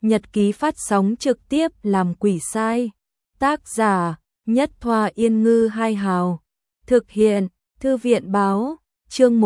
Nhật ký phát sóng trực tiếp làm quỷ sai. Tác giả Nhất Thoa Yên Ngư Hai Hào. Thực hiện Thư viện Báo. Chương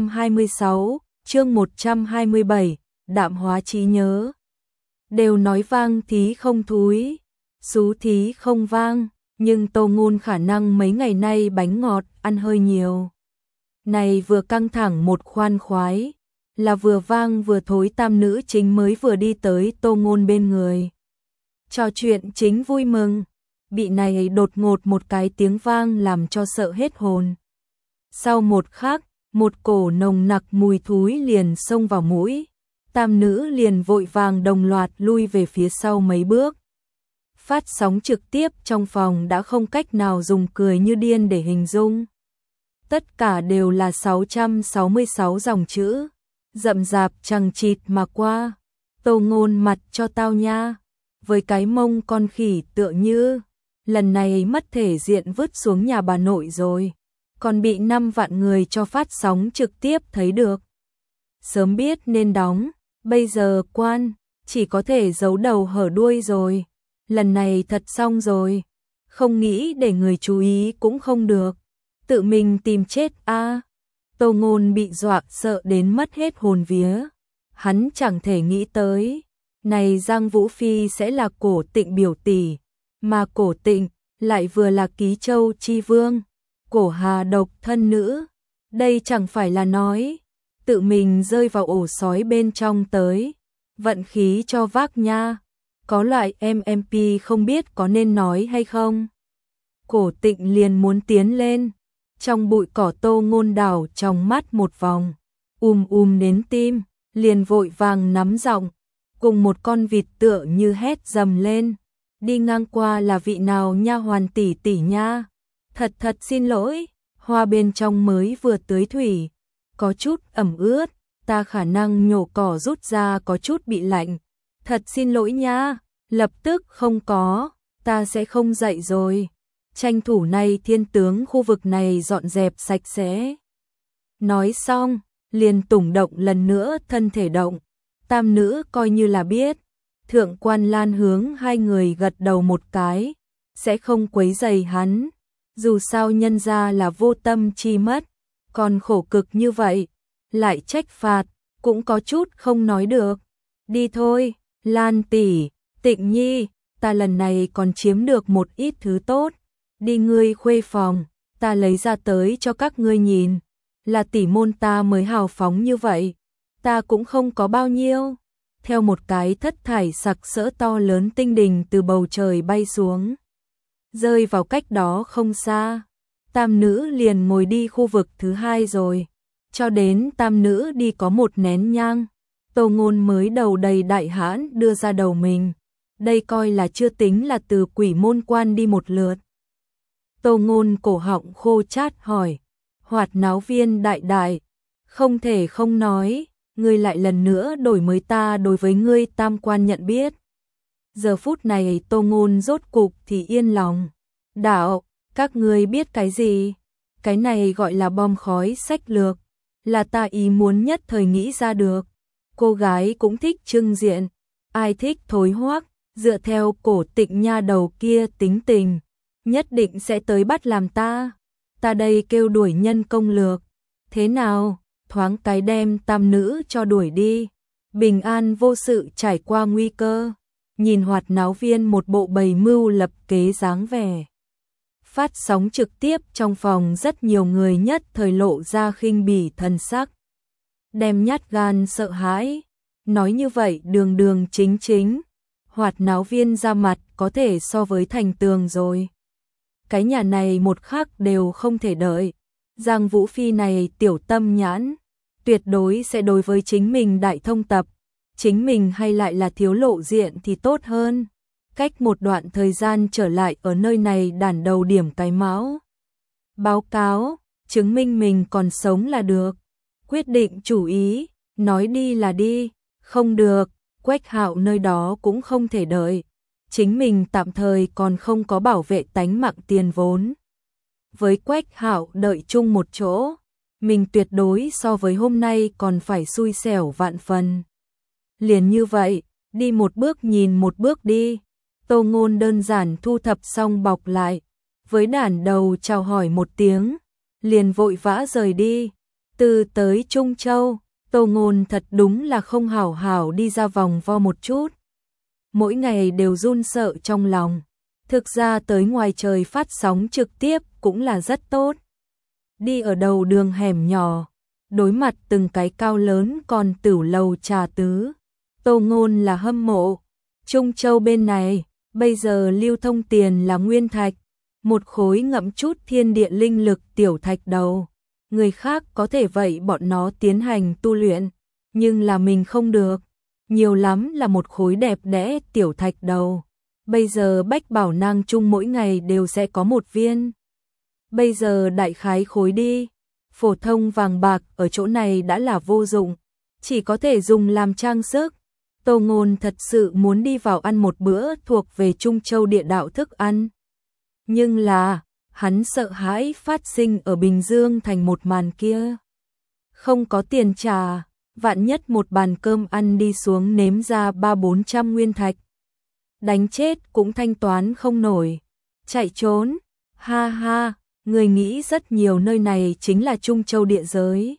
126, chương 127, đạm hóa trí nhớ. Đều nói vang thí không thúi, xú thí không vang, nhưng Tô Ngôn khả năng mấy ngày nay bánh ngọt ăn hơi nhiều. Này vừa căng thẳng một khoan khoái, là vừa vang vừa thối tam nữ chính mới vừa đi tới Tô Ngôn bên người. Trò chuyện chính vui mừng, bị này đột ngột một cái tiếng vang làm cho sợ hết hồn. Sau một khắc, một cổ nồng nặc mùi thúi liền xông vào mũi, tam nữ liền vội vàng đồng loạt lui về phía sau mấy bước. Phát sóng trực tiếp trong phòng đã không cách nào dùng cười như điên để hình dung. Tất cả đều là 666 dòng chữ, rậm rạp chằng chịt mà qua. Tô Ngôn mặt cho tao nha, với cái mông con khỉ tựa như, lần này mất thể diện vứt xuống nhà bà nội rồi, còn bị 5 vạn người cho phát sóng trực tiếp thấy được. Sớm biết nên đóng, bây giờ quan, chỉ có thể giấu đầu hở đuôi rồi. Lần này thật xong rồi, không nghĩ để người chú ý cũng không được, tự mình tìm chết a. Tô Ngôn bị dọa sợ đến mất hết hồn vía. Hắn chẳng thể nghĩ tới, này Giang Vũ Phi sẽ là Cổ Tịnh biểu tỷ, mà Cổ Tịnh lại vừa là Ký Châu chi vương, Cổ Hà độc thân nữ. Đây chẳng phải là nói tự mình rơi vào ổ sói bên trong tới, vận khí cho vác nha. Có loại MMP không biết có nên nói hay không. Cổ Tịnh liền muốn tiến lên, trong bụi cỏ Tô Ngôn đảo trong mắt một vòng, đến tim, liền vội vàng nắm giọng, cùng một con vịt tựa như hét dầm lên, đi ngang qua là vị nào nha hoàn tỷ tỷ nha, thật xin lỗi, hoa bên trong mới vừa tưới thủy, có chút ẩm ướt, ta khả năng nhổ cỏ rút ra có chút bị lạnh, thật xin lỗi nha, lập tức không có, ta sẽ không dậy rồi. Tranh thủ này thiên tướng khu vực này dọn dẹp sạch sẽ. Nói xong, liền tủng động lần nữa thân thể động. Tam nữ coi như là biết. Thượng quan Lan hướng hai người gật đầu một cái, sẽ không quấy rầy hắn. Dù sao nhân ra là vô tâm chi mất, còn khổ cực như vậy, lại trách phạt, cũng có chút không nói được. Đi thôi, Lan tỷ, Tịnh Nhi, ta lần này còn chiếm được một ít thứ tốt. Đi ngươi khuê phòng, ta lấy ra tới cho các ngươi nhìn, là tỷ môn ta mới hào phóng như vậy, ta cũng không có bao nhiêu. Theo một cái thất thải sặc sỡ to lớn tinh đình từ bầu trời bay xuống, rơi vào cách đó không xa. Tam nữ liền ngồi đi khu vực thứ hai rồi, cho đến tam nữ đi có một nén nhang, Tô Ngôn mới đầu đầy đại hãn đưa ra đầu mình. Đây coi là chưa tính là từ quỷ môn quan đi một lượt. Tô Ngôn cổ họng khô chát hỏi, Hoạt náo viên đại, không thể không nói, ngươi lại lần nữa đổi mới ta đối với ngươi tam quan nhận biết. Giờ phút này Tô Ngôn rốt cục thì yên lòng. Đạo, các ngươi biết cái gì? Cái này gọi là bom khói sách lược, là ta ý muốn nhất thời nghĩ ra được. Cô gái cũng thích trưng diện, ai thích thối hoác, dựa theo Cổ Tịnh nha đầu kia tính tình, nhất định sẽ tới bắt làm ta. Ta đây kêu đuổi nhân công lược. Thế nào, thoáng cái đem tam nữ cho đuổi đi. Bình an vô sự trải qua nguy cơ. Nhìn Hoạt náo viên một bộ bày mưu lập kế dáng vẻ. Phát sóng trực tiếp trong phòng rất nhiều người nhất thời lộ ra khinh bỉ thần sắc. Đem nhát gan sợ hãi. Nói như vậy đường chính. Hoạt náo viên ra mặt có thể so với thành tường rồi. Cái nhà này một khắc đều không thể đợi. Giang Vũ Phi này tiểu tâm nhãn, tuyệt đối sẽ đối với chính mình đại thông tập. Chính mình hay lại là thiếu lộ diện thì tốt hơn. Cách một đoạn thời gian trở lại ở nơi này đản đầu điểm cái máu. Báo cáo, chứng minh mình còn sống là được. Quyết định chủ ý, nói đi là đi, không được, Quách Hạo nơi đó cũng không thể đợi. Chính mình tạm thời còn không có bảo vệ tánh mạng tiền vốn. Với Quách Hạo đợi chung một chỗ, mình tuyệt đối so với hôm nay còn phải xui xẻo vạn phần. Liền như vậy, đi một bước nhìn một bước đi. Tô Ngôn đơn giản thu thập xong bọc lại, với đản đầu chào hỏi một tiếng, liền vội vã rời đi. Từ tới Trung Châu, Tô Ngôn thật đúng là không hảo hảo đi ra vòng vo một chút. Mỗi ngày đều run sợ trong lòng. Thực ra tới ngoài trời phát sóng trực tiếp cũng là rất tốt. Đi ở đầu đường hẻm nhỏ, đối mặt từng cái cao lớn còn tửu lầu trà tứ. Tô Ngôn là hâm mộ. Trung Châu bên này, bây giờ lưu thông tiền là nguyên thạch, một khối ngậm chút thiên địa linh lực tiểu thạch đầu. Người khác có thể vậy bọn nó tiến hành tu luyện, nhưng là mình không được. Nhiều lắm là một khối đẹp đẽ tiểu thạch đầu. Bây giờ Bách Bảo Nang chung mỗi ngày đều sẽ có một viên. Bây giờ đại khái khối đi, phổ thông vàng bạc ở chỗ này đã là vô dụng, chỉ có thể dùng làm trang sức. Tô Ngôn thật sự muốn đi vào ăn một bữa thuộc về Trung Châu địa đạo thức ăn. Nhưng là, hắn sợ hãi phát sinh ở Bình Dương thành một màn kia. Không có tiền trả, vạn nhất một bàn cơm ăn đi xuống nếm ra 300-400 nguyên thạch. Đánh chết cũng thanh toán không nổi. Chạy trốn, ha ha, người nghĩ rất nhiều nơi này chính là Trung Châu địa giới.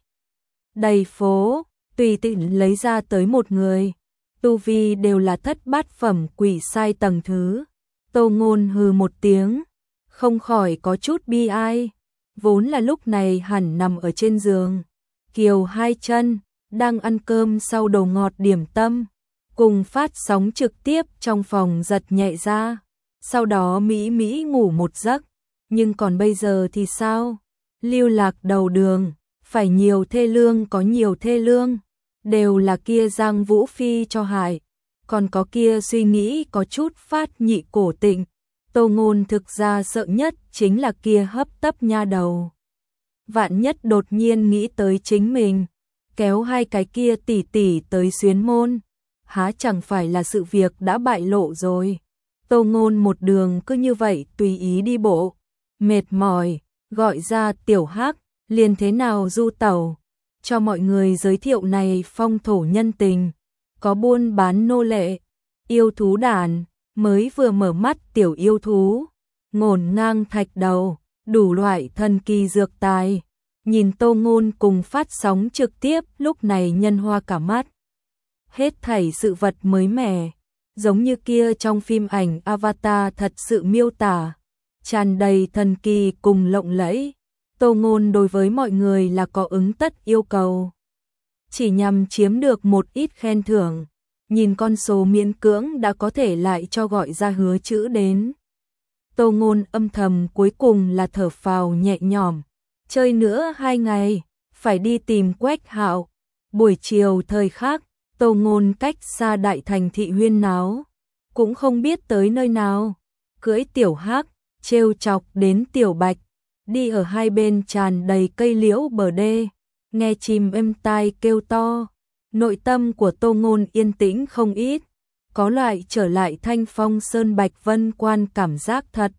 Đầy phố, tùy tiện lấy ra tới một người. Tu vi đều là thất bát phẩm quỷ sai tầng thứ. Tô Ngôn hừ một tiếng, không khỏi có chút bi ai. Vốn là lúc này hẳn nằm ở trên giường, kiều hai chân, đang ăn cơm sau đồ ngọt điểm tâm, cùng phát sóng trực tiếp trong phòng giật nhẹ ra. Sau đó mỹ mỹ ngủ một giấc. Nhưng còn bây giờ thì sao? Lưu lạc đầu đường, phải nhiều thê lương có nhiều thê lương. Đều là kia Giang Vũ Phi cho hại. Còn có kia suy nghĩ có chút phát nhị cổ tịnh. Tô Ngôn thực ra sợ nhất chính là kia hấp tấp nha đầu. Vạn nhất đột nhiên nghĩ tới chính mình, kéo hai cái kia tỉ tỉ tới xuyến môn, há chẳng phải là sự việc đã bại lộ rồi. Tô Ngôn một đường cứ như vậy tùy ý đi bộ, mệt mỏi, gọi ra Tiểu Hắc, liền thế nào du tẩu, cho mọi người giới thiệu này phong thổ nhân tình, có buôn bán nô lệ, yêu thú đàn, mới vừa mở mắt tiểu yêu thú, ngổn ngang thạch đầu, đủ loại thần kỳ dược tài. Nhìn Tô Ngôn cùng phát sóng trực tiếp lúc này nhân hoa cả mắt. Hết thảy sự vật mới mẻ, giống như kia trong phim ảnh Avatar thật sự miêu tả, tràn đầy thần kỳ cùng lộng lẫy. Tô Ngôn đối với mọi người là có ứng tất yêu cầu, chỉ nhằm chiếm được một ít khen thưởng. Nhìn con số miễn cưỡng đã có thể lại cho gọi ra hứa chữ đến. Tô Ngôn âm thầm cuối cùng là thở phào nhẹ nhõm. Chơi nữa 2 ngày, phải đi tìm Quách Hạo. Buổi chiều thời khác, Tô Ngôn cách xa đại thành thị huyên náo, cũng không biết tới nơi nào, cưỡi Tiểu Hắc, trêu chọc đến Tiểu Bạch, đi ở hai bên tràn đầy cây liễu bờ đê, nghe chim êm tai kêu to. Nội tâm của Tô Ngôn yên tĩnh không ít, có loại trở lại Thanh Phong Sơn Bạch Vân Quan cảm giác thật.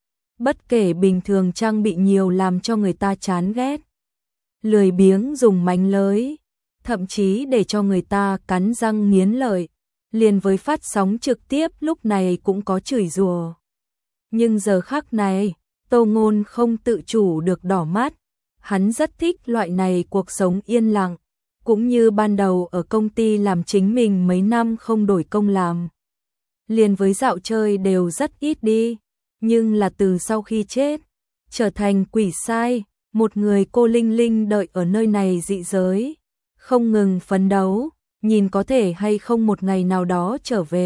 Bất kể bình thường trang bị nhiều làm cho người ta chán ghét, lười biếng dùng mánh lới, thậm chí để cho người ta cắn răng nghiến lợi, liền với phát sóng trực tiếp lúc này cũng có chửi rủa. Nhưng giờ khắc này, Tô Ngôn không tự chủ được đỏ mắt, hắn rất thích loại này cuộc sống yên lặng, cũng như ban đầu ở công ty làm chính mình mấy năm không đổi công làm. Liền với dạo chơi đều rất ít đi, nhưng là từ sau khi chết, trở thành quỷ sai, một người cô linh linh đợi ở nơi này dị giới, không ngừng phấn đấu, nhìn có thể hay không một ngày nào đó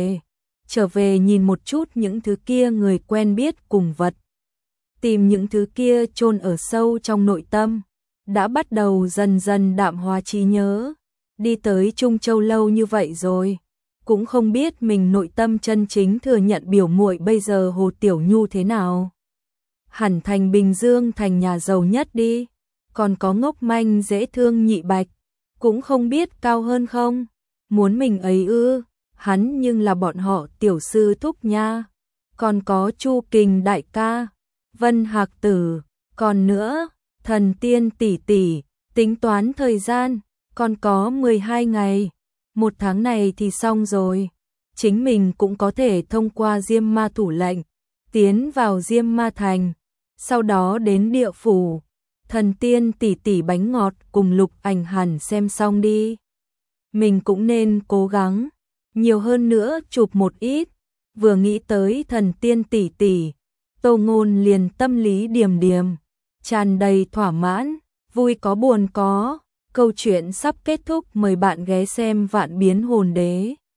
trở về nhìn một chút những thứ kia người quen biết cùng vật. Tìm những thứ kia chôn ở sâu trong nội tâm, đã bắt đầu dần dần đạm hóa trí nhớ, đi tới Trung Châu lâu như vậy rồi, cũng không biết mình nội tâm chân chính thừa nhận biểu muội bây giờ Hồ Tiểu Nhu thế nào. Hẳn thành Bình Dương thành nhà giàu nhất đi, còn có ngốc manh dễ thương Nhị Bạch, cũng không biết cao hơn không, muốn mình ấy ư, hắn nhưng là bọn họ tiểu sư thúc nha, còn có Chu Kình đại ca, Vân Hạc tử, còn nữa, Thần Tiên tỷ tỷ, tính toán thời gian, còn có 12 ngày, một tháng này thì xong rồi. chính mình cũng có thể thông qua Diêm Ma thủ lệnh, tiến vào Diêm Ma thành, sau đó đến địa phủ. Thần tiên tỷ tỷ bánh ngọt cùng Lục Ảnh hẳn xem xong đi. Mình cũng nên cố gắng, nhiều hơn nữa chụp một ít. Vừa nghĩ tới thần tiên tỷ tỷ, Tô Ngôn liền tâm lý điềm điềm, tràn đầy thỏa mãn, vui có buồn có. Câu chuyện sắp kết thúc, mời bạn ghé xem Vạn Biến Hồn Đế.